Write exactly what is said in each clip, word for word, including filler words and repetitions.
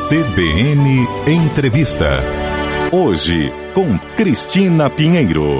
C B N Entrevista. Hoje, com Cristina Pinheiro.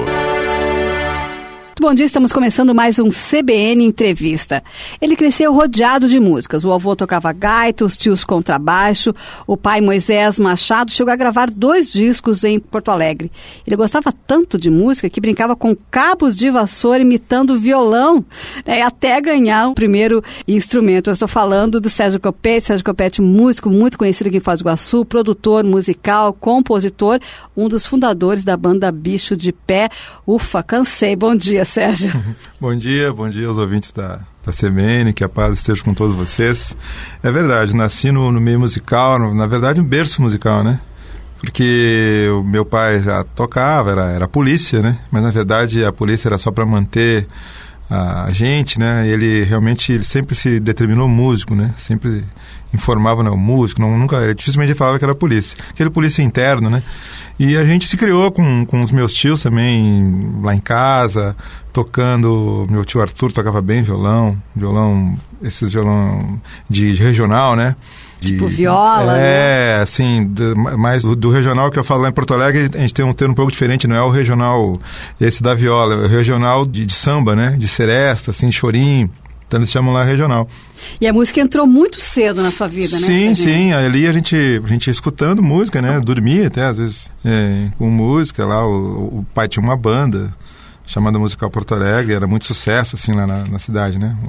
Bom dia, estamos começando mais um C B N Entrevista. Ele cresceu rodeado de músicas. O avô tocava gaita, os tios contrabaixo. O pai, Moisés Machado, chegou a gravar dois discos em Porto Alegre. Ele gostava tanto de música que brincava com cabos de vassoura imitando violão, né, até ganhar o primeiro instrumento. Eu estou falando do Sérgio Copete. Sérgio Copete, músico muito conhecido aqui em Foz do Iguaçu, produtor musical, compositor, um dos fundadores da banda Bicho de Pé. Ufa, cansei. Bom dia, Sérgio. Bom dia, bom dia aos ouvintes da, da C B N, que a paz esteja com todos vocês. É verdade, nasci no, no meio musical, no, na verdade um berço musical, né? Porque o meu pai já tocava, era, era polícia, né? Mas na verdade a polícia era só para manter a, a gente, né? E ele realmente ele sempre se determinou músico, né? Sempre informava, não, músico, não, nunca, ele dificilmente falava que era polícia. Aquele polícia interno, né? E a gente se criou com, com os meus tios também, lá em casa, tocando. Meu tio Arthur tocava bem violão, violão, esses violão de, de regional, né? De, tipo viola, É, né? assim, do, mais do, do regional que eu falo lá em Porto Alegre, a gente tem um termo um pouco diferente, não é o regional esse da viola, é o regional de, de samba, né? De seresta, assim, chorinho. Então eles chamam lá regional. E a música entrou muito cedo na sua vida, né? Sim, sim. Ali a gente, a gente ia escutando música, né? Dormia até, às vezes, é, com música lá. O, o pai tinha uma banda chamada Musical Porto Alegre. Era muito sucesso, assim, lá na, na cidade, né?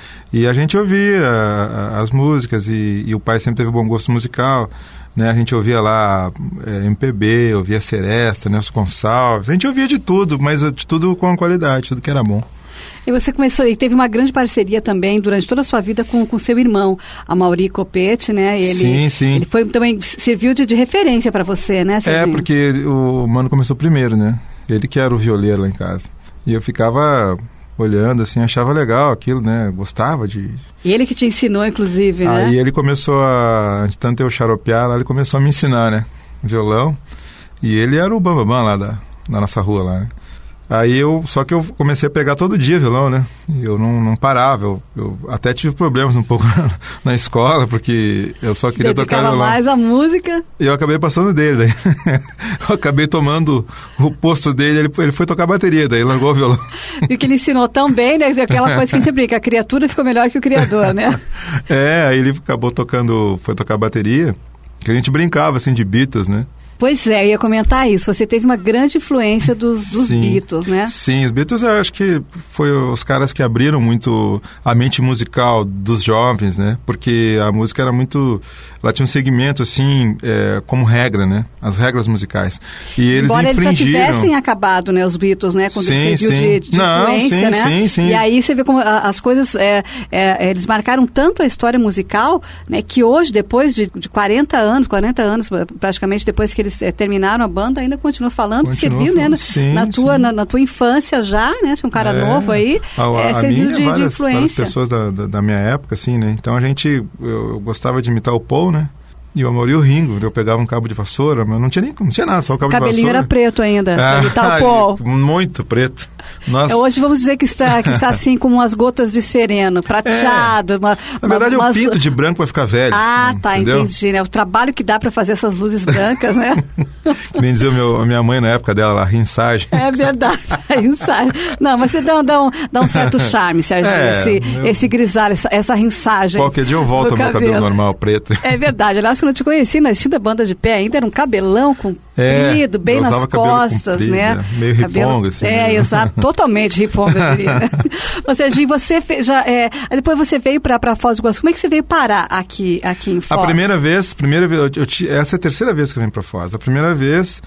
E a gente ouvia a, a, as músicas e, e o pai sempre teve bom gosto musical, né? A gente ouvia lá é, M P B, ouvia Seresta, Nelson Gonçalves. A gente ouvia de tudo, mas de tudo com qualidade, tudo que era bom. E você começou, e teve uma grande parceria também durante toda a sua vida com, com seu irmão, Amaury Copete, né? Ele, sim, sim. Ele foi, também serviu de, de referência para você, né, Serginho? É, porque o Mano começou primeiro, né? Ele que era o violeiro lá em casa. E eu ficava olhando, assim, achava legal aquilo, né? Gostava de... Ele que te ensinou, inclusive, né? Aí ele começou a... De tanto eu xaropear lá, ele começou a me ensinar, né? Violão. E ele era o bambambam lá da, da nossa rua, lá, né? Aí eu, só que eu comecei a pegar todo dia violão, né? E eu não, não parava, eu, eu até tive problemas um pouco na, na escola, porque eu só queria tocar violão. Mais a música. E eu acabei passando dele, daí. Eu acabei tomando o posto dele, ele, ele foi tocar bateria, daí largou o violão. E que ele ensinou tão bem, né? Aquela coisa que a gente sempre brinca, a criatura ficou melhor que o criador, né? É, aí ele acabou tocando, foi tocar bateria, que a gente brincava, assim, de Beatles, né? Pois é, eu ia comentar isso. Você teve uma grande influência dos, dos Beatles, né? Sim, os Beatles eu acho que foi os caras que abriram muito a mente musical dos jovens, né? Porque a música era muito... Ela tinha um segmento, assim, é, como regra, né? As regras musicais. E eles Embora infringiram... eles já tivessem acabado, né? Os Beatles, né? Quando sim, você viu sim. de, de Não, influência, sim, né? Sim, sim. E aí você vê como a, as coisas... É, é, eles marcaram tanto a história musical, né? Que hoje, depois de, de quarenta anos, quarenta anos, praticamente depois que eles É, terminaram a banda, ainda continua falando, continua você viu, falando, né? Sim, na, tua, sim. na, na tua infância já, né? Se um cara é, novo aí, a, é, a serviu minha, de, várias, de influência. Várias pessoas da, da, da minha época, assim, né? Então a gente, eu, eu gostava de imitar o Paul, né? E o Amaury o Ringo, eu pegava um cabo de vassoura, mas não tinha nem, não tinha nada, só o cabo de vassoura. O cabelinho era preto ainda, ah, imitar o Paul. Muito preto. Nossa. Hoje vamos dizer que está, que está assim como umas gotas de sereno, prateado. É. Uma, Na verdade uma, eu pinto de branco para ficar velho. Ah, tá, entendeu? Entendi, né? O trabalho que dá para fazer essas luzes brancas, né? Que nem dizia o meu, a minha mãe na época dela, a rinsagem. É verdade, a rinsagem. Não, mas você dá, dá, um, dá um certo charme, Sérgio, é, esse, meu... esse grisalho, essa, essa rinsagem. Qualquer dia eu volto ao meu cabelo. cabelo normal, preto. É verdade, aliás, quando eu te conheci, na da banda de pé ainda era um cabelão comprido, é, bem nas costas, comprido, né? É, meio riponga, assim. É, né? exato, totalmente riponga, eu diria. Né? Ou seja, você fez, já, é, depois você veio para Foz do Iguaçu. Como é que você veio parar aqui, aqui em Foz? A primeira vez, primeira vez eu, eu, essa é a terceira vez que eu venho para Foz. A primeira vez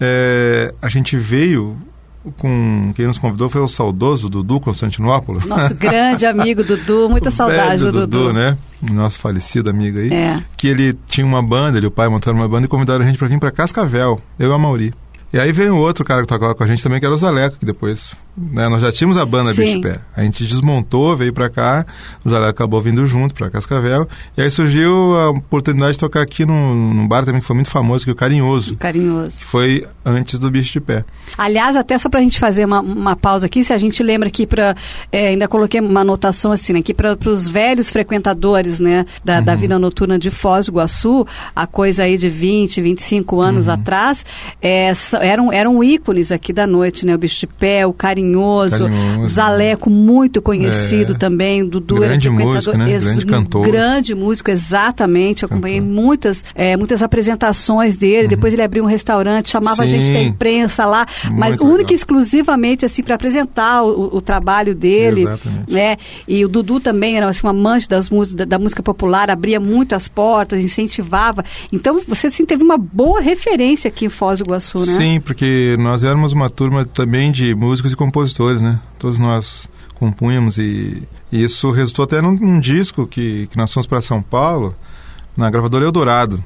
é, a gente veio... Com quem nos convidou foi o saudoso Dudu Constantinopoulos. Nosso grande amigo Dudu, muita saudade do Dudu. Dudu, né? Nosso falecido amigo aí. É. Que ele tinha uma banda, ele e o pai montaram uma banda e convidaram a gente para vir para Cascavel, eu e a Amaury. E aí veio outro cara que tocava com a gente também, que era o Zaleco, que depois né? Nós já tínhamos a banda Sim. Bicho de Pé. A gente desmontou, veio pra cá, o Zaleco acabou vindo junto pra Cascavel, e aí surgiu a oportunidade de tocar aqui num, num bar também que foi muito famoso, que é o Carinhoso. Carinhoso. Que foi antes do Bicho de Pé. Aliás, até só pra gente fazer uma, uma pausa aqui, se a gente lembra aqui para é, ainda coloquei uma anotação assim, né, que para os velhos frequentadores, né, da, uhum. da vida noturna de Foz do Iguaçu, a coisa aí de vinte, vinte e cinco anos uhum. atrás, é, eram, eram ícones aqui da noite, né, o Bicho de Pé, o Carinhoso, Carinhoso Zaleco, muito conhecido é, também, Dudu grande era músico, né? ex, grande cantor. Grande músico, exatamente, eu acompanhei muitas, é, muitas apresentações dele, uhum. depois ele abriu um restaurante, chamava Sim. a gente da imprensa lá, muito mas única e exclusivamente assim, para apresentar o, o trabalho dele, exatamente. Né? E o Dudu também era assim, um amante das da, da música popular, abria muitas portas, incentivava, então você assim, teve uma boa referência aqui em Foz do Iguaçu, né? Sim, porque nós éramos uma turma também de músicos e compositores, né? Todos nós compunhamos e, e isso resultou até num, num disco que, que nós fomos para São Paulo, na gravadora Eldorado.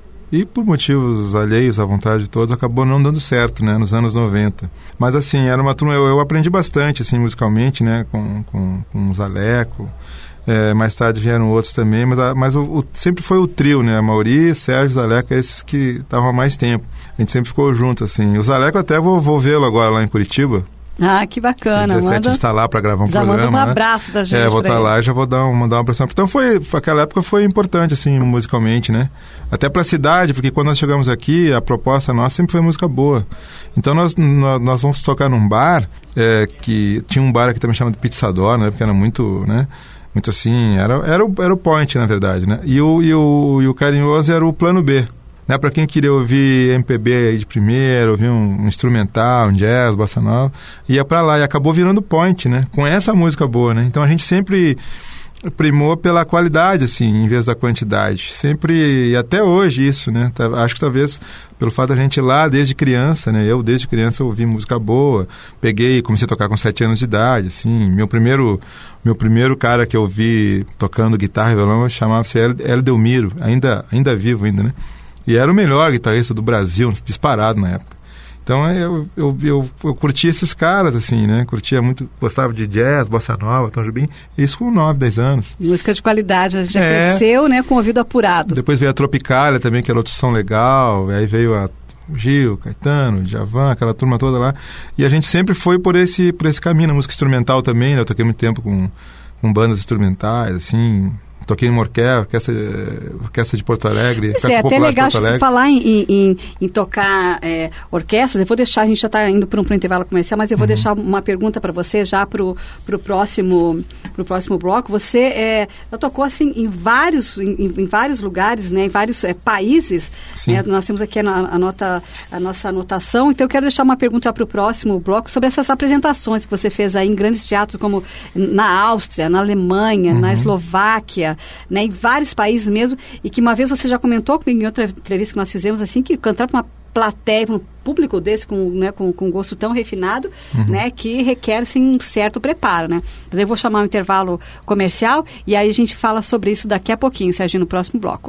E por motivos alheios à vontade de todos, acabou não dando certo, né? Nos anos noventa. Mas assim, era uma turma, eu, eu aprendi bastante, assim, musicalmente, né? Com, com, com o Zaleco. É, mais tarde vieram outros também, mas, a, mas o, o, sempre foi o trio, né? A Mauri, Sérgio, Zaleco, esses que estavam há mais tempo. A gente sempre ficou junto, assim. O Zaleco até vou, vou vê-lo agora lá em Curitiba. Ah, que bacana. dezessete manda... a gente está lá para gravar um já programa. Já manda um né? abraço da gente. É, vou estar tá lá e já vou dar um, mandar uma pressão. Então foi, aquela época foi importante, assim, musicalmente, né? Até para a cidade, porque quando nós chegamos aqui, a proposta nossa sempre foi música boa. Então nós, nós, nós vamos tocar num bar, é, que tinha um bar aqui também chamado Pizzador, né? Porque era muito, né? Muito assim, era, era, o, era o point, na verdade, né? E o, e, o, e o Carinhoso era o plano B. Né, para quem queria ouvir M P B aí de primeiro, ouvir um, um instrumental, um jazz, bossa nova, ia para lá e acabou virando point, né? Com essa música boa, né? Então a gente sempre primou pela qualidade, assim, em vez da quantidade. Sempre, e até hoje isso, né? Acho que talvez pelo fato da gente ir lá desde criança, né? Eu desde criança ouvi música boa, peguei, comecei a tocar com sete anos de idade, assim. Meu primeiro, meu primeiro cara que eu vi tocando guitarra e violão chamava-se Hélio Delmiro, ainda, ainda vivo ainda, né? E era o melhor guitarrista do Brasil, disparado na época. Então eu, eu, eu, eu curtia esses caras, assim, né? Curtia muito, gostava de jazz, bossa nova, Tom Jobim. Isso com nove, dez anos. Música de qualidade, a gente já é. cresceu, né? Com o ouvido apurado. Depois veio a Tropicália também, que era outro som legal. Aí veio a Gil, Caetano, Djavan, aquela turma toda lá. E a gente sempre foi por esse, por esse caminho. Na música instrumental também, né? Eu toquei muito tempo com, com bandas instrumentais, assim... Toquei em Morqué, orquestra, orquestra de Porto Alegre. Isso é até legal falar em, em, em tocar é, orquestras. Eu vou deixar, a gente já está indo para um, um intervalo comercial, mas eu vou uhum. deixar uma pergunta para você já para o próximo, pro próximo bloco. Você é, já tocou assim, em, vários, em, em vários lugares, né, em vários é, países. Né, nós temos aqui a, a, nota, a nossa anotação. Então eu quero deixar uma pergunta para o próximo bloco sobre essas apresentações que você fez aí em grandes teatros, como na Áustria, na Alemanha, uhum. na Eslováquia, né, em vários países mesmo, e que uma vez você já comentou comigo em outra entrevista que nós fizemos, assim, que cantar para uma plateia, para um público desse, com, né, com, com gosto tão refinado, uhum. né, que requer, assim, um certo preparo, né. Mas eu vou chamar um intervalo comercial e aí a gente fala sobre isso daqui a pouquinho, Serginho, no próximo bloco.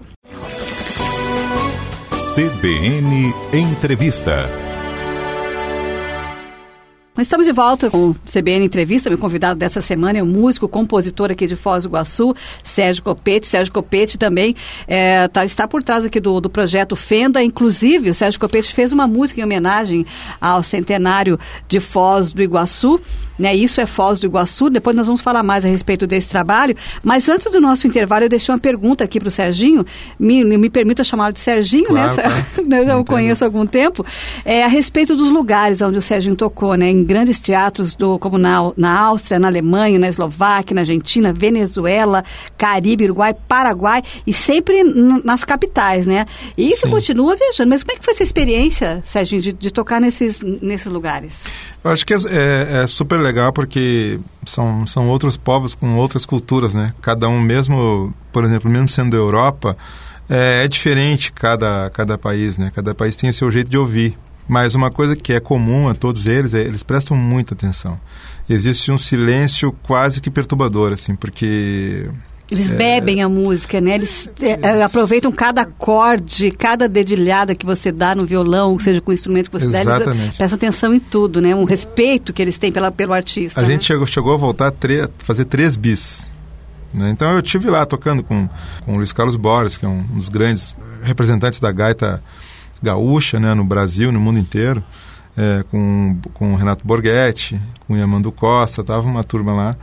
C B N Entrevista. Nós estamos de volta com o C B N Entrevista. Meu convidado dessa semana é o músico, compositor aqui de Foz do Iguaçu, Sérgio Copete. Sérgio Copete também é, tá, está por trás aqui do, do projeto Fenda. Inclusive, o Sérgio Copete fez uma música em homenagem ao centenário de Foz do Iguaçu. Né, isso é Foz do Iguaçu. Depois nós vamos falar mais a respeito desse trabalho. Mas antes do nosso intervalo, eu deixei uma pergunta aqui para o Serginho. Me, me permita chamá-lo de Serginho, claro, né? Claro. Eu já o conheço há algum tempo. É, a respeito dos lugares onde o Serginho tocou, né? Em grandes teatros, do, como na, na Áustria, na Alemanha, na Eslováquia, na Argentina, Venezuela, Caribe, Uruguai, Paraguai, e sempre n- nas capitais, né? E isso Sim. continua viajando. Mas como é que foi essa experiência, Serginho, de, de tocar nesses, nesses lugares? Eu acho que é, é, é super legal porque são, são outros povos com outras culturas, né? Cada um mesmo, por exemplo, mesmo sendo da Europa, é, é diferente cada, cada país, né? Cada país tem o seu jeito de ouvir. Mas uma coisa que é comum a todos eles é eles prestam muita atenção. Existe um silêncio quase que perturbador, assim, porque Eles é, bebem a música, né? Eles é, aproveitam cada acorde, cada dedilhada que você dá no violão, ou seja, com o instrumento que você exatamente. dá, eles prestam atenção em tudo, né? Um respeito que eles têm pela, pelo artista. A né? gente chegou, chegou a voltar a tre- fazer três bis. Né? Então eu estive lá tocando com, com o Luiz Carlos Borges, que é um dos grandes representantes da gaita gaúcha, né? No Brasil, no mundo inteiro. É, com, com o Renato Borghetti, com o Yamandu Costa, estava uma turma lá.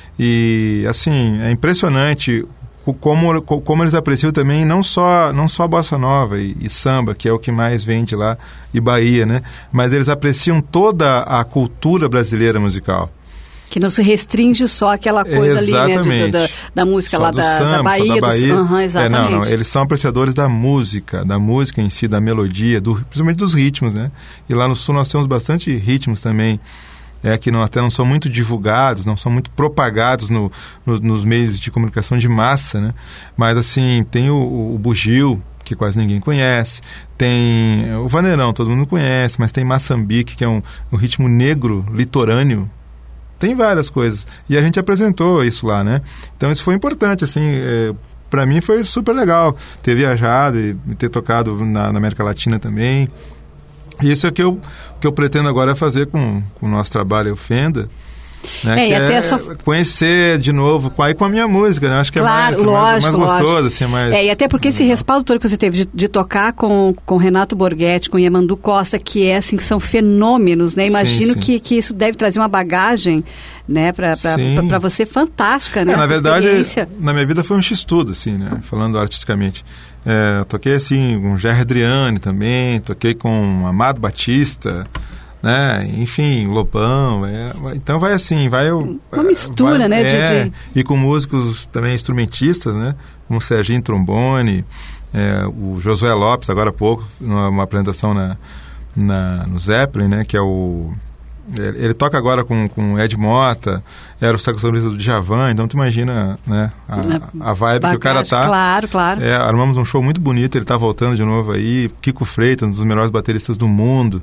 E, assim, é impressionante como, como eles apreciam também não só, não só bossa nova e, e samba, que é o que mais vende lá, e Bahia, né? Mas eles apreciam toda a cultura brasileira musical. Que não se restringe só àquela coisa exatamente. ali, né, de, da, da música só lá do da, samba, da Bahia. da Bahia. Dos, uhum, exatamente. É, não, não, eles são apreciadores da música, da música em si, da melodia, do, principalmente dos ritmos, né? E lá no Sul nós temos bastante ritmos também, é, que não, até não são muito divulgados, não são muito propagados no, no, nos meios de comunicação de massa, né? Mas, assim, tem o, o, o bugio, que quase ninguém conhece, tem o vaneirão, todo mundo conhece, mas tem maçambique, que é um, um ritmo negro, litorâneo. Tem várias coisas. E a gente apresentou isso lá, né? Então isso foi importante, assim, é, para mim foi super legal ter viajado e ter tocado na, na América Latina também. E isso é o que eu, que eu pretendo agora fazer com, com o nosso trabalho Fenda. Né, é, e até é essa... conhecer de novo com, aí com a minha música, né? Acho que claro, é mais, lógico, mais, mais gostoso, assim, mais... É, e até porque esse respaldo todo que você teve de, de tocar com, com Renato Borghetti, com Yamandu Costa, que é assim, que são fenômenos, né? Imagino sim, sim. Que, que isso deve trazer uma bagagem, né, para você fantástica, né? É, na verdade, na minha vida foi um x-tudo, assim, né? Falando artisticamente. É, eu toquei assim com Gerry Adriane também, toquei com Amado Batista, né? Enfim, Lobão, é, então vai assim, vai uma mistura, vai, né? É, de, de... E com músicos também instrumentistas, né? Como o Serginho Trombone, é, o Josué Lopes, agora há pouco, numa apresentação na, na, no Zeppelin, né? Que é o... Ele, ele toca agora com, com Ed Mota, era o saxofonista do Djavan, então tu imagina, né, a, a vibe bagagem, que o cara tá. Claro, claro. É, armamos um show muito bonito, ele tá voltando de novo aí, Kiko Freitas, um dos melhores bateristas do mundo.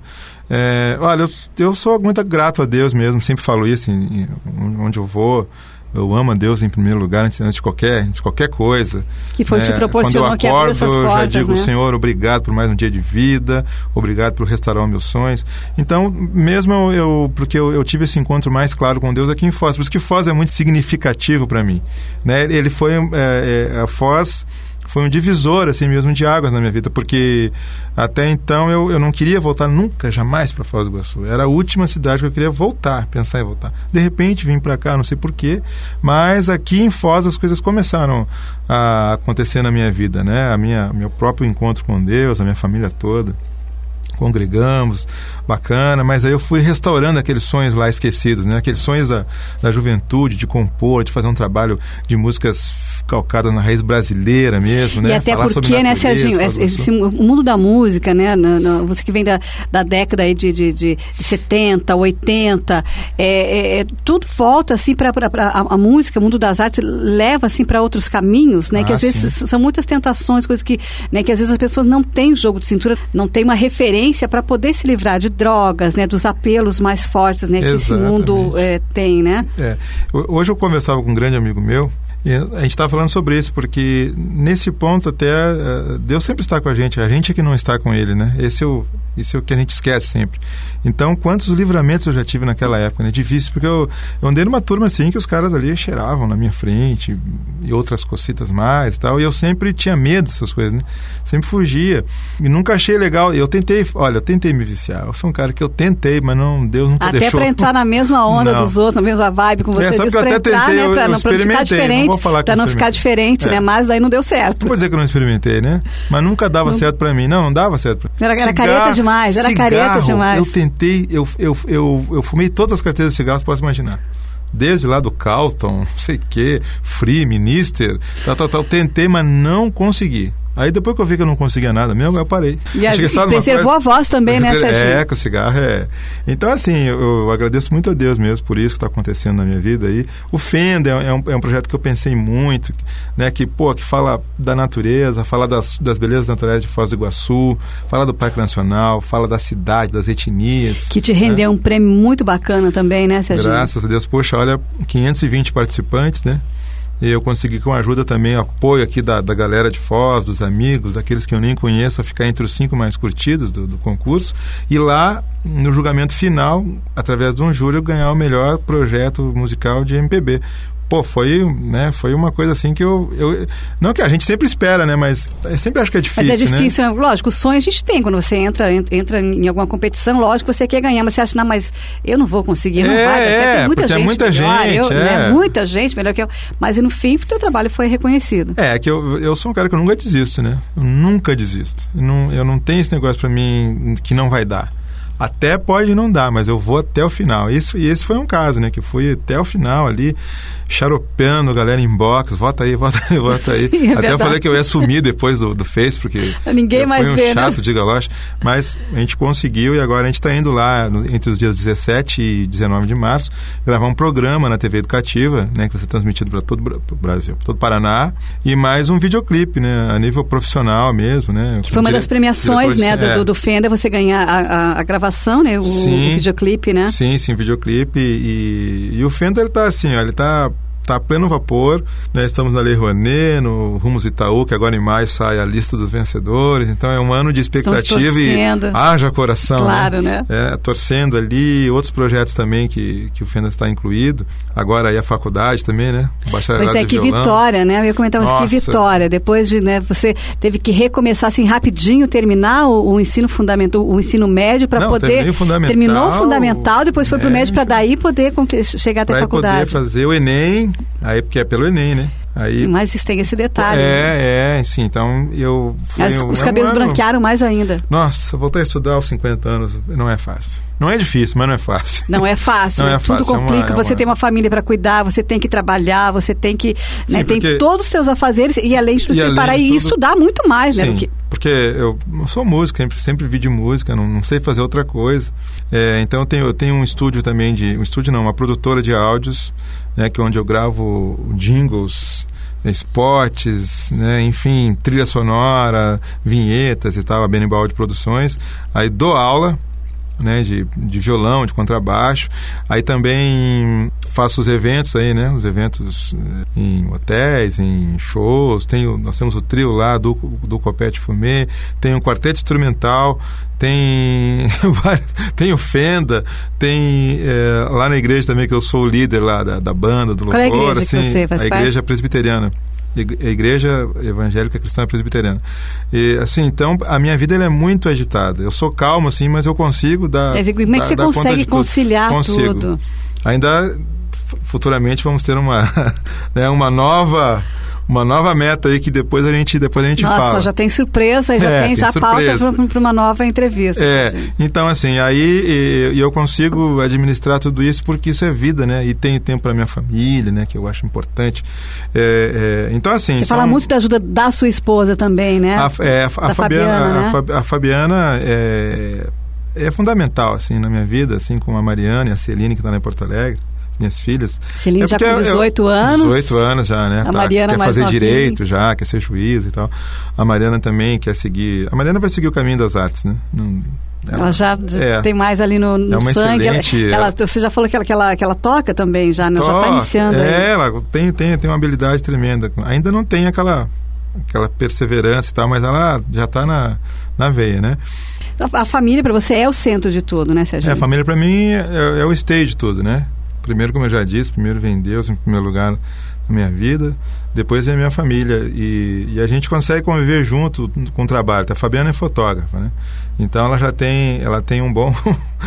É, olha, eu, eu sou muito grato a Deus mesmo, sempre falo isso, em, onde eu vou. Eu amo a Deus em primeiro lugar, antes, antes, de, qualquer, antes de qualquer coisa. Que foi né? te proporcionou Quando que eu acordo, abriu essas portas, eu já digo, né? Senhor, obrigado por mais um dia de vida, obrigado por restaurar os meus sonhos. Então, mesmo eu, porque eu, eu tive esse encontro mais claro com Deus aqui em Foz, por isso que Foz é muito significativo para mim. Né? Ele foi, é, é, a Foz... foi um divisor, assim mesmo, de águas na minha vida, porque até então eu, eu não queria voltar nunca, jamais para Foz do Iguaçu. Era a última cidade que eu queria voltar, pensar em voltar. De repente vim para cá, não sei porquê, mas aqui em Foz as coisas começaram a acontecer na minha vida, né? A minha, meu próprio encontro com Deus, a minha família toda. Congregamos, bacana, mas aí eu fui restaurando aqueles sonhos lá esquecidos, né? Aqueles sonhos da, da juventude, de compor, de fazer um trabalho de músicas calcadas na raiz brasileira mesmo, né? E até falar porque, né, Serginho, esse, esse, o mundo da música, né, no, no, você que vem da, da década aí de, de, de setenta, oitenta, é, é, tudo volta assim para a, a música, o mundo das artes leva assim para outros caminhos, né? Ah, que às sim. vezes são muitas tentações, coisas que, né, que às vezes as pessoas não têm jogo de cintura, não tem uma referência para poder se livrar de drogas, né, dos apelos mais fortes, né, que esse mundo é, tem, né? É. Hoje eu conversava com um grande amigo meu e a gente estava falando sobre isso, porque nesse ponto até Deus sempre está com a gente, a gente é que não está com Ele, né? Esse é o, esse é o que a gente esquece sempre. Então, quantos livramentos eu já tive naquela época, né? Difícil, porque eu, eu andei numa turma assim que os caras ali cheiravam na minha frente e outras cositas mais e tal, e eu sempre tinha medo dessas coisas, né? Sempre fugia e nunca achei legal. Eu tentei, olha, eu tentei me viciar. Eu sou um cara que eu tentei, mas não, Deus nunca até deixou. Até para entrar na mesma onda não. dos outros, na mesma vibe com você, é, sabe disse, que eu até entrar, tentei, né, eu, pra, eu não, pra não ficar diferente, para não ficar diferente, é. né? Mas daí não deu certo. Não vou dizer que eu não experimentei, né? Mas nunca dava não. certo para mim. Não, não dava certo pra mim. Era, era cigarro, careta demais, era cigarro, careta demais. Eu tentei, eu, eu, eu, eu fumei todas as carteiras de cigarros, posso imaginar. Desde lá do Calton, não sei o quê, Free, Minister, tal, tal, tal. Tentei, mas não consegui. Aí depois que eu vi que eu não conseguia nada mesmo, eu parei. E, a, e preservou coisa, a voz também, né, Serginho? É, com o cigarro é... Então, assim, eu, eu agradeço muito a Deus mesmo por isso que está acontecendo na minha vida aí. O Fenda é, é, um, é um projeto que eu pensei muito, né, que, pô, que fala da natureza, fala das, das belezas naturais de Foz do Iguaçu, fala do Parque Nacional, fala da cidade, das etnias. Que te rendeu, né, um prêmio muito bacana também, né, Serginho? Graças a Deus. Poxa, olha, quinhentos e vinte participantes, né? E eu consegui, com a ajuda também, apoio aqui da, da galera de Foz, dos amigos, daqueles que eu nem conheço, a ficar entre os cinco mais curtidos do, do concurso. E lá, no julgamento final, através de um júri, eu ganhar o melhor projeto musical de M P B. Pô, foi, né, foi uma coisa assim que eu, eu... Não que a gente sempre espera, né? Mas eu sempre acho que é difícil, Mas é difícil, né? né? Lógico, o sonho a gente tem. Quando você entra, entra em alguma competição, lógico que você quer ganhar. Mas você acha, não, mas eu não vou conseguir, não é, vai. Mas é, tem muita porque gente é muita melhor, gente, eu, é. né, muita gente melhor que eu. Mas no fim, o teu trabalho foi reconhecido. É, que eu, eu sou um cara que eu nunca desisto, né? Eu nunca desisto. Eu não, eu não tenho esse negócio pra mim que não vai dar. Até pode não dar, mas eu vou até o final. Isso, e esse foi um caso, né? Que fui até o final ali, xaropeando a galera em box, vota aí, vota aí, vota aí. Sim, é até verdade. eu falei que eu ia sumir depois do, do Face, porque Ninguém eu mais fui um vê, chato né? de galocha. Mas a gente conseguiu e agora a gente está indo lá no, entre os dias dezessete e dezenove de março gravar um programa na T V Educativa, né? Que vai ser transmitido para todo o Brasil, para todo o Paraná, e mais um videoclipe, né? A nível profissional mesmo, né? Que foi uma dire- das premiações, né, do, é. do, do Fender, você ganhar a, a, a gravação, né, o, Sim. o videoclipe, né? Sim, sim, videoclipe. E, e o Fender, ele tá assim, ó, ele tá... Está a pleno vapor, né? Estamos na Lei Rouanet, no Rumos Itaú, que agora em maio sai a lista dos vencedores. Então é um ano de expectativa e haja coração. Claro, né? né? É, torcendo ali, outros projetos também que, que o Fender está incluído. Agora aí a faculdade também, né? O bacharelado Pois é, de que violão. vitória, né? Eu ia comentar, mas que Nossa. vitória. Depois de, né, você teve que recomeçar assim rapidinho, terminar o, o ensino fundamental, o ensino médio para Não, poder... terminei o fundamental, terminou o fundamental, depois foi para o médio para médio. daí poder conque- chegar até a Para faculdade. poder fazer o Enem, aí porque é pelo Enem, né? Aí, Mas isso tem esse detalhe. né? é, é, sim. Então eu fui As- um, os é um cabelos ano- branquearam mais ainda. Nossa, voltar a estudar aos cinquenta anos não é fácil. Não é difícil, mas não é fácil. Não é fácil, Não né? é Tudo fácil, é uma- complica. é você uma- tem uma família para cuidar, você tem que trabalhar, você tem que... né, Sim, tem porque- todos os seus afazeres e além de E você além parar de e tudo- estudar muito mais, né? Sim, do que- porque eu, eu sou músico, sempre, sempre vi de música, não, não sei fazer outra coisa. É, então eu tenho, eu tenho um estúdio também de... Um estúdio não, uma produtora de áudios, né, que é onde eu gravo jingles, spots, né, enfim, trilha sonora, vinhetas e tal, a Benibaldi Produções. Aí dou aula, né, de, de violão, de contrabaixo. Aí também faço os eventos aí, né, os eventos eh, em hotéis, em shows. Tenho, nós temos o trio lá do, do Copete Fumê, tem um quarteto instrumental, tem vários- tem o Fenda, tem eh, lá na igreja também, que eu sou o líder lá da, da banda, do Qual é a louvor, igreja que assim, você faz a parte? igreja presbiteriana. Ig- a Igreja Evangélica Cristã Presbiteriana. E, assim, então, a minha vida ela é muito agitada. Eu sou calmo, assim, mas eu consigo dar... Quer dizer, como é que dar- você dar conta consegue de tudo. conciliar Consigo. tudo? Ainda, f- futuramente, vamos ter uma, né, uma nova... Uma nova meta aí que depois a gente, depois a gente Nossa, fala. já tem surpresa, já É, tem tem já surpresa. pauta para uma nova entrevista. É, gente. então assim, aí e, e eu consigo administrar tudo isso porque isso é vida, né? E tenho tempo para minha família, né? Que eu acho importante. É, é, então assim... Você são- fala muito da ajuda da sua esposa também, né? A, é, a, a Da Fabiana, Fabiana, né? a, Fab- a Fabiana é, é fundamental assim na minha vida, assim como a Mariana e a Celine que está lá em Porto Alegre, minhas filhas. Celine É já porque com eu- dezoito anos. dezoito anos já, né? A Mariana quer mais fazer novinha. direito já, quer ser juiz e tal. A Mariana também quer seguir. A Mariana vai seguir o caminho das artes, né? Não, Ela já já é. tem mais ali no, no É uma sangue. Ela, excelente- ela- você já falou que ela, que ela, que ela toca também, já, né? Já está Toca. iniciando aí. É, ela tem, tem, tem uma habilidade tremenda. Ainda não tem aquela, aquela perseverança e tal, mas ela já está na, na veia, né? A, a família para você é o centro de tudo, né, Sérgio? É, a família para mim é, é o stay de tudo, né? Primeiro, como eu já disse, primeiro vem Deus em primeiro lugar na minha vida, depois vem a minha família e, e a gente consegue conviver junto com o trabalho. A Fabiana é fotógrafa, né? Então ela já tem, ela tem um bom,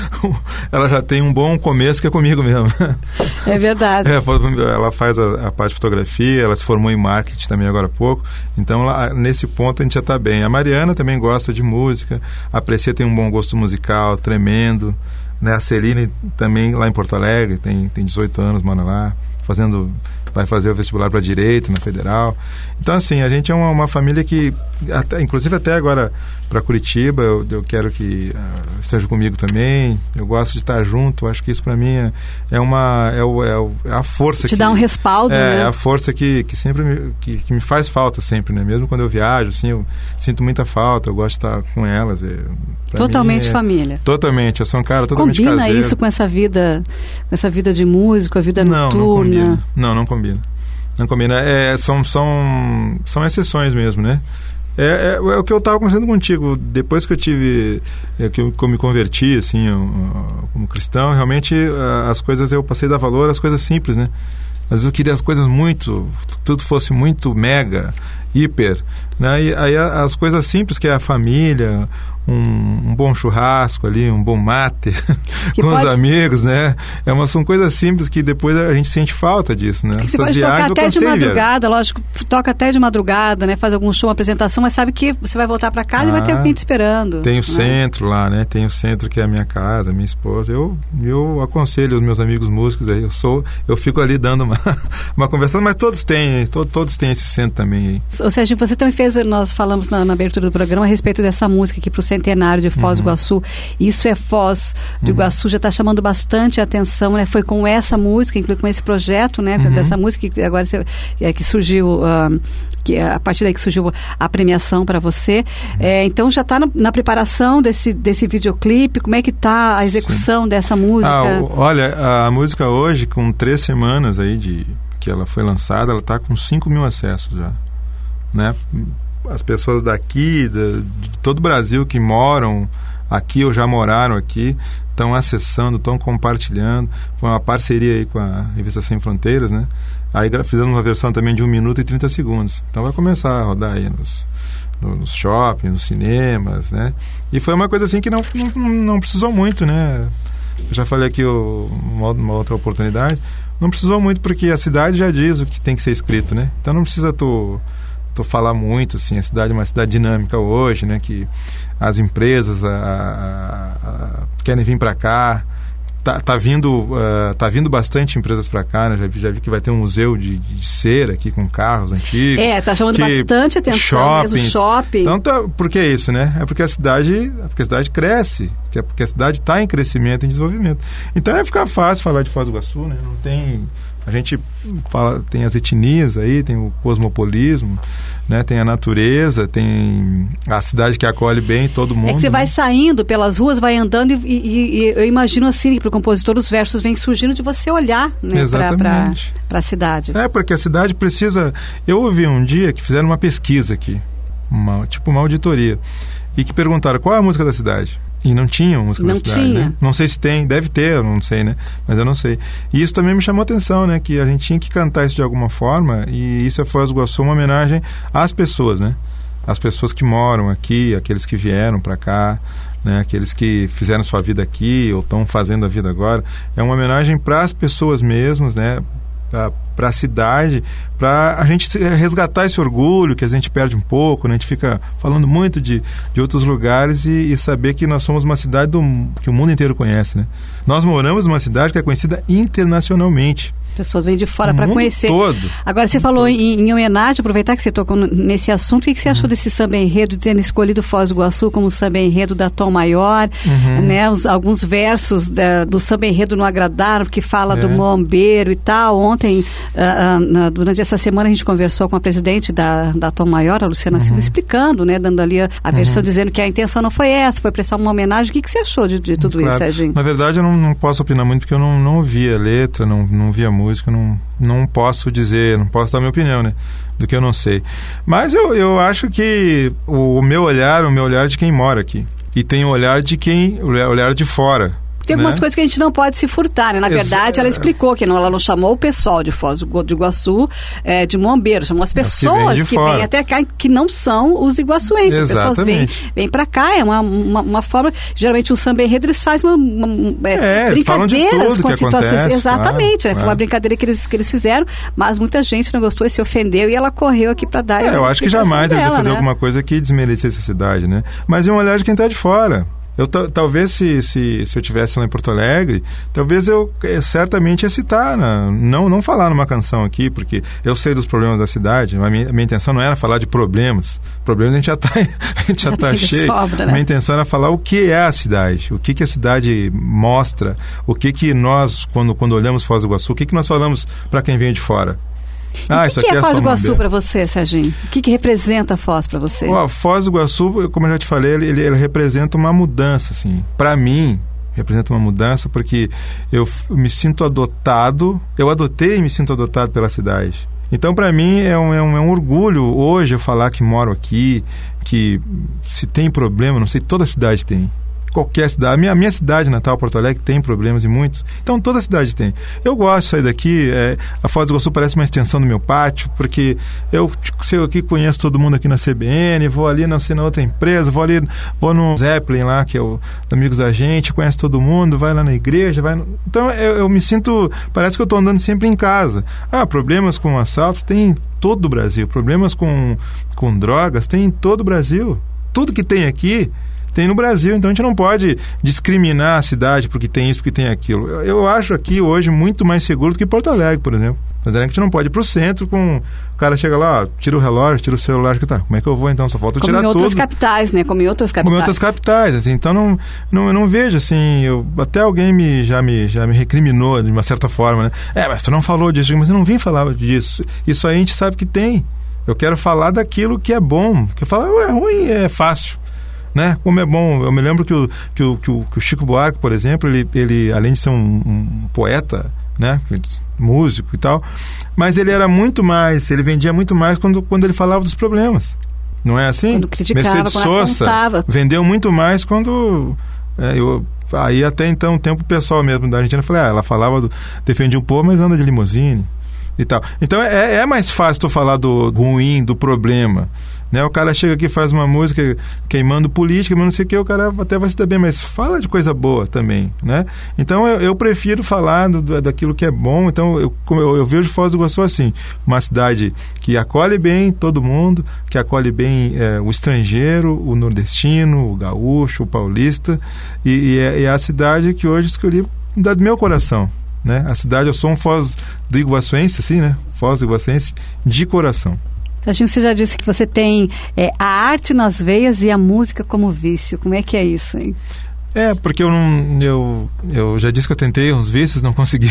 ela já tem um bom começo que é comigo mesmo. É verdade. É, ela faz a, a parte de fotografia, ela se formou em marketing também agora há pouco, então lá, nesse ponto a gente já está bem. A Mariana também gosta de música, aprecia, tem um bom gosto musical tremendo, né? A Celine também lá em Porto Alegre, tem, tem dezoito anos, mora lá, fazendo, vai fazer o vestibular para Direito na Federal. Então assim, a gente é uma, uma família que, até, inclusive até agora para Curitiba, eu, eu quero que uh, esteja comigo também, eu gosto de estar junto, acho que isso para mim é, é uma é, o, é, o, é a força Te que... dá um respaldo, é, né? É a força que, que sempre me, que, que me faz falta sempre, né? Mesmo quando eu viajo, assim, eu sinto muita falta, eu gosto de estar com elas. É, pra Totalmente mim é- família. Totalmente, eu sou um cara totalmente Combina caseiro. isso com essa vida, com essa vida de músico, a vida Não, não noturna? combina. Não, não combina. Não combina. É, são, são, são exceções mesmo, né? É, é, é o que eu estava conversando contigo. Depois que eu tive, é, que, eu, que eu me converti, assim, eu, como cristão, realmente as coisas, eu passei a dar valor às coisas simples, né? Às vezes eu queria as coisas muito, tudo fosse muito mega, hiper, né? E aí as coisas simples, que é a família, um, um bom churrasco ali, um bom mate com pode... os amigos, né? É uma, são coisas simples que depois a gente sente falta disso, né? Que você pode tocar até de madrugada, lógico, toca até de madrugada, né? Faz algum show, uma apresentação, mas sabe que você vai voltar para casa ah, e vai ter alguém te esperando. Tem o né? centro lá, né? Tem o centro que é a minha casa, a minha esposa. Eu, eu aconselho os meus amigos músicos aí, eu sou, eu fico ali dando uma, uma conversa, mas todos têm, to, todos têm esse centro também aí. Ou seja, você também fez, nós falamos na, na abertura do programa a respeito dessa música aqui pro centenário de Foz do uhum. Iguaçu. Isso é Foz do uhum. Iguaçu, já está chamando bastante a atenção, né? Foi com essa música, inclusive com esse projeto, né? Uhum. Dessa música que agora você, é, que surgiu, uh, que a partir daí que surgiu a premiação para você. Uhum. É, então já está na, na preparação desse, desse videoclipe. Como é que está a execução Sim. dessa música? Ah, o, olha, a música hoje, com três semanas aí de que ela foi lançada, ela está com cinco mil acessos já, né? As pessoas daqui, de, de todo o Brasil que moram aqui ou já moraram aqui, estão acessando, estão compartilhando. Foi uma parceria aí com a Revista Sem Fronteiras, né? Aí fizemos uma versão também de um minuto e trinta segundos. Então vai começar a rodar aí nos, nos shoppings, nos cinemas, né? E foi uma coisa assim que não, não, não precisou muito, né? Eu já falei aqui o, uma, uma outra oportunidade. Não precisou muito porque a cidade já diz o que tem que ser escrito, né? Então não precisa tu... Tô falar muito, assim, a cidade é uma cidade dinâmica hoje, né, que as empresas a, a, a, querem vir para cá, tá, tá vindo uh, tá vindo bastante empresas para cá, né, já vi, já vi que vai ter um museu de, de cera aqui com carros antigos. É, tá chamando que, bastante atenção shoppings, mesmo, shopping. Então, tá, por que isso, né? É porque a cidade, porque a cidade cresce, que é porque a cidade está em crescimento, em desenvolvimento. Então é ficar fácil falar de Foz do Iguaçu, né? Não tem... A gente fala, tem as etnias aí, tem o cosmopolismo, né? Tem a natureza, tem a cidade que acolhe bem todo mundo. É que você né? vai saindo pelas ruas, vai andando e, e, e eu imagino assim, que para o compositor os versos vêm surgindo de você olhar, né, para a cidade. É, porque a cidade precisa... Eu ouvi um dia que fizeram uma pesquisa aqui, uma, tipo uma auditoria, e que perguntaram qual é a música da cidade. E não tinha música não da cidade, tinha. né? Não sei se tem, deve ter, eu não sei, né? Mas eu não sei. E isso também me chamou a atenção, né? Que a gente tinha que cantar isso de alguma forma, e isso é Foz do Iguaçu, uma homenagem às pessoas, né? As pessoas que moram aqui, aqueles que vieram para cá, né? Aqueles que fizeram sua vida aqui ou estão fazendo a vida agora. É uma homenagem para as pessoas mesmas, né? Para a cidade, para a gente resgatar esse orgulho que a gente perde um pouco, né? A gente fica falando muito de, de outros lugares e, e saber que nós somos uma cidade do, que o mundo inteiro conhece, né? Nós moramos numa cidade que é conhecida internacionalmente. Pessoas vêm de fora para conhecer. Todo. Agora, você falou em, em homenagem, aproveitar que você tocou nesse assunto, o que, que você uhum. achou desse samba enredo, de ter escolhido Foz do Iguaçu como samba enredo da Tom Maior, uhum. né? Os, alguns versos da, do samba enredo não agradaram, que fala é. do mombeiro e tal. Ontem, uh, uh, durante essa semana, a gente conversou com a presidente da, da Tom Maior, a Luciana uhum. Silva, explicando, né? Dando ali a, a versão, uhum. dizendo que a intenção não foi essa, foi prestar uma homenagem. O que, que você achou de, de tudo claro. isso, Serginho? Na verdade, eu não, não posso opinar muito, porque eu não, não ouvi a letra, não, não vi a música. Música, não, não posso dizer, não posso dar minha opinião, né? Do que eu não sei. Mas eu, eu acho que o, o meu olhar, o meu olhar é de quem mora aqui. E tem o olhar de quem, o olhar de fora. Tem algumas né? coisas que a gente não pode se furtar, né? Na verdade, Exa- ela explicou que não, ela não chamou o pessoal de Foz do Iguaçu é, de mombeiro, chamou as pessoas que vêm até cá, que não são os iguaçuenses. Exatamente. As pessoas vêm, vêm pra cá, é uma, uma, uma forma... Geralmente, um samba enredo, eles fazem uma, uma, é, brincadeiras com situações. Acontece, Exatamente, claro, né? Foi claro. uma brincadeira que eles, que eles fizeram, mas muita gente não gostou e se ofendeu, e ela correu aqui pra dar... É, eu acho que jamais dela, eles vão fazer né? alguma coisa que desmerecesse a cidade, né? Mas é um olhar de quem tá de fora. Eu t- talvez se, se, se eu tivesse lá em Porto Alegre, talvez eu eh, certamente ia citar, né? não, não falar numa canção aqui, porque eu sei dos problemas da cidade, a minha, a minha intenção não era falar de problemas, problemas a gente já está a gente já tá cheio, sobra, né? A minha intenção era falar o que é a cidade, o que, que a cidade mostra, o que, que nós, quando, quando olhamos Foz do Iguaçu, o que, que nós falamos para quem vem de fora. Ah, o que, que é, é Foz do Iguaçu para você, Serginho? O que, que representa a Foz para você? Oh, Foz do Iguaçu, como eu já te falei, ele, ele, ele representa uma mudança, assim. Para mim, representa uma mudança porque eu me sinto adotado, eu adotei e me sinto adotado pela cidade. Então, para mim, é um, é, um, é um orgulho hoje eu falar que moro aqui, que se tem problema, não sei, toda cidade tem. Qualquer cidade. A minha, a minha cidade natal, Porto Alegre, tem problemas e muitos. Então, toda cidade tem. Eu gosto de sair daqui. É, a Foz do Iguaçu parece uma extensão do meu pátio, porque eu, se eu aqui conheço todo mundo aqui na C B N, vou ali, não sei, na outra empresa, vou ali, vou no Zeppelin lá, que é o Amigos da Gente, conhece todo mundo, vai lá na igreja, vai no... Então, eu, eu me sinto... Parece que eu estou andando sempre em casa. Ah, problemas com assaltos tem em todo o Brasil. Problemas com, com drogas tem em todo o Brasil. Tudo que tem aqui... tem no Brasil, então a gente não pode discriminar a cidade porque tem isso, porque tem aquilo. Eu, eu acho aqui hoje muito mais seguro do que Porto Alegre, por exemplo. Mas é que a gente não pode ir pro centro com... O cara chega lá, ó, tira o relógio, tira o celular, que tá, como é que eu vou então? Só falta eu tirar tudo. Como em outras capitais, né? Como em outras capitais. Como em outras capitais, assim. Então não, não, eu não vejo, assim... Eu, até alguém me, já, me, já me recriminou de uma certa forma, né? É, mas tu não falou disso. Mas eu não vim falar disso. Isso aí a gente sabe que tem. Eu quero falar daquilo que é bom. Porque falar é ruim é fácil. Né? Como é bom, eu me lembro que o, que o, que o, que o Chico Buarque, por exemplo, ele, ele além de ser um, um poeta, né? Músico e tal, mas ele era muito mais, ele vendia muito mais quando, quando ele falava dos problemas, não é assim? Quando criticava, Mercedes quando Sosa apontava. Vendeu muito mais quando é, eu, aí até então o tempo pessoal mesmo da Argentina, eu falei, ah, ela falava do, defendia um povo, mas anda de limusine e tal. Então é, é mais fácil tu falar do ruim, do problema, né? O cara chega aqui e faz uma música queimando política, mas não sei o que, o cara até vai se dar bem, mas fala de coisa boa também, né? Então eu, eu prefiro falar do, daquilo que é bom. Então eu, eu, eu vejo Foz do Iguaçu assim, uma cidade que acolhe bem todo mundo, que acolhe bem é, o estrangeiro, o nordestino, o gaúcho, o paulista, e, e é, é a cidade que hoje escolhi do meu coração, né? A cidade, eu sou um Foz do Iguaçuense, assim, né? Foz do Iguaçuense de coração. Serginho, você já disse que você tem é, a arte nas veias e a música como vício. Como é que é isso, hein? É, porque eu não... Eu, eu já disse que eu tentei uns vícios, não consegui,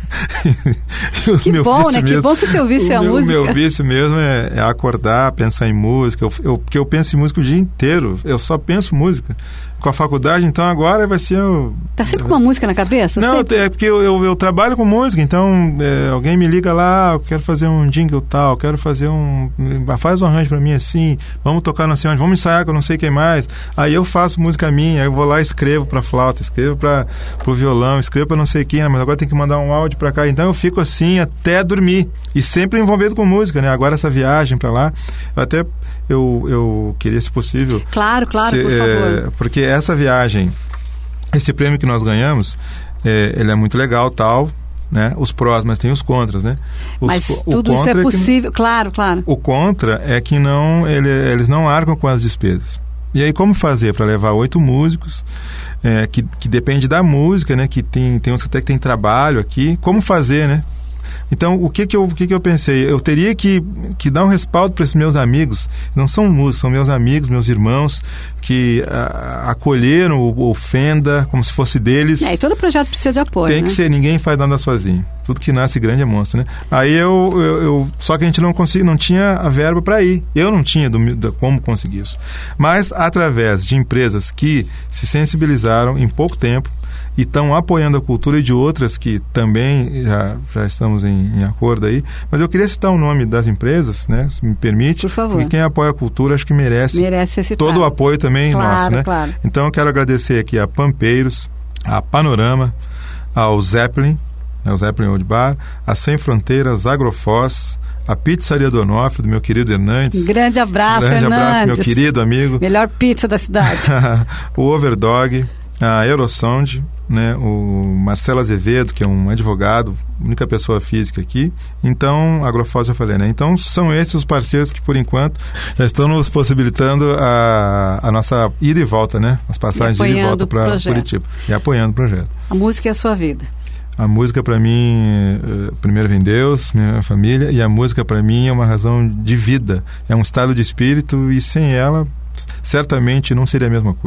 né? Que bom, né? Mesmo, que bom que o seu vício o é a meu, música. O meu vício mesmo é, é acordar, pensar em música. Eu, eu, porque eu penso em música o dia inteiro. Eu só penso música. Com a faculdade, então agora vai ser... O... Tá sempre com uma música na cabeça? Não, sempre? É porque eu, eu, eu trabalho com música, então é, alguém me liga lá, eu quero fazer um jingle tal, quero fazer um... Faz um arranjo pra mim assim, vamos tocar não sei onde, vamos ensaiar com não sei quem mais. Aí eu faço música minha, aí eu vou lá e escrevo pra flauta, escrevo pra, pro violão, escrevo pra não sei quem, mas agora tem que mandar um áudio pra cá. Então eu fico assim até dormir. E sempre envolvido com música, né? Agora essa viagem pra lá, eu até... Eu, eu queria, se possível... Claro, claro, se, por é, favor. Porque essa viagem, esse prêmio que nós ganhamos, é, ele é muito legal, tal, né? Os prós, mas tem os contras, né? Os, mas tudo isso é possível, é que, claro, claro. O contra é que não, ele, eles não arcam com as despesas. E aí, como fazer para levar oito músicos, é, que, que depende da música, né? Que tem, tem uns até que tem trabalho aqui. Como fazer, né? Então, o que que eu, o que que eu pensei? Eu teria que, que dar um respaldo para esses meus amigos. Não são músicos, são meus amigos, meus irmãos, que a, acolheram o, o Fenda como se fosse deles. É, e todo projeto precisa de apoio, Tem né? que ser, ninguém faz nada sozinho. Tudo que nasce grande é monstro, né? Aí eu... eu, eu só que a gente não conseguia, não tinha a verba para ir. Eu não tinha do, do, como conseguir isso. Mas, através de empresas que se sensibilizaram em pouco tempo, e estão apoiando a cultura, e de outras que também já, já estamos em, em acordo aí. Mas eu queria citar o nome das empresas, né? Se me permite. Por favor. Porque quem apoia a cultura acho que merece, merece esse todo o apoio também claro, nosso, né? Claro. Então eu quero agradecer aqui a Pampeiros, a Panorama, ao Zeppelin, né? O Zeppelin Old Bar, a Sem Fronteiras, Agrofoz, a Pizzaria do Onofre, do meu querido Hernandes. Grande abraço, Grande Hernandes. abraço, meu querido amigo. Melhor pizza da cidade. O Overdog, a Eurosound, né, o Marcelo Azevedo, que é um advogado, única pessoa física aqui. Então, a Agrofoz eu falei, né? Então, são esses os parceiros que, por enquanto, já estão nos possibilitando a, a nossa ida e volta, né? As passagens de ida e volta para Curitiba. E apoiando o projeto. A música é a sua vida. A música, para mim, primeiro vem Deus, minha família, e a música, para mim, é uma razão de vida. É um estado de espírito, e sem ela, certamente não seria a mesma coisa.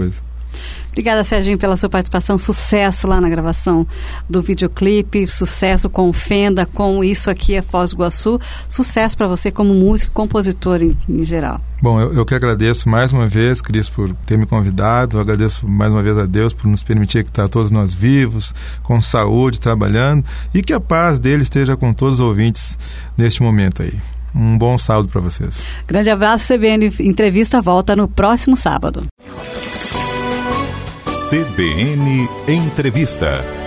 Obrigada, Serginho, pela sua participação. Sucesso lá na gravação do videoclipe, sucesso com o Fenda, com Isso Aqui é Foz do Iguaçu. Sucesso para você como músico e compositor em, em geral. Bom, eu, eu que agradeço mais uma vez, Cris, por ter me convidado. Eu agradeço mais uma vez a Deus por nos permitir estar todos nós vivos, com saúde, trabalhando, e que a paz dele esteja com todos os ouvintes neste momento aí. Um bom sábado para vocês. Grande abraço, C B N Entrevista volta no próximo sábado. C B N Entrevista.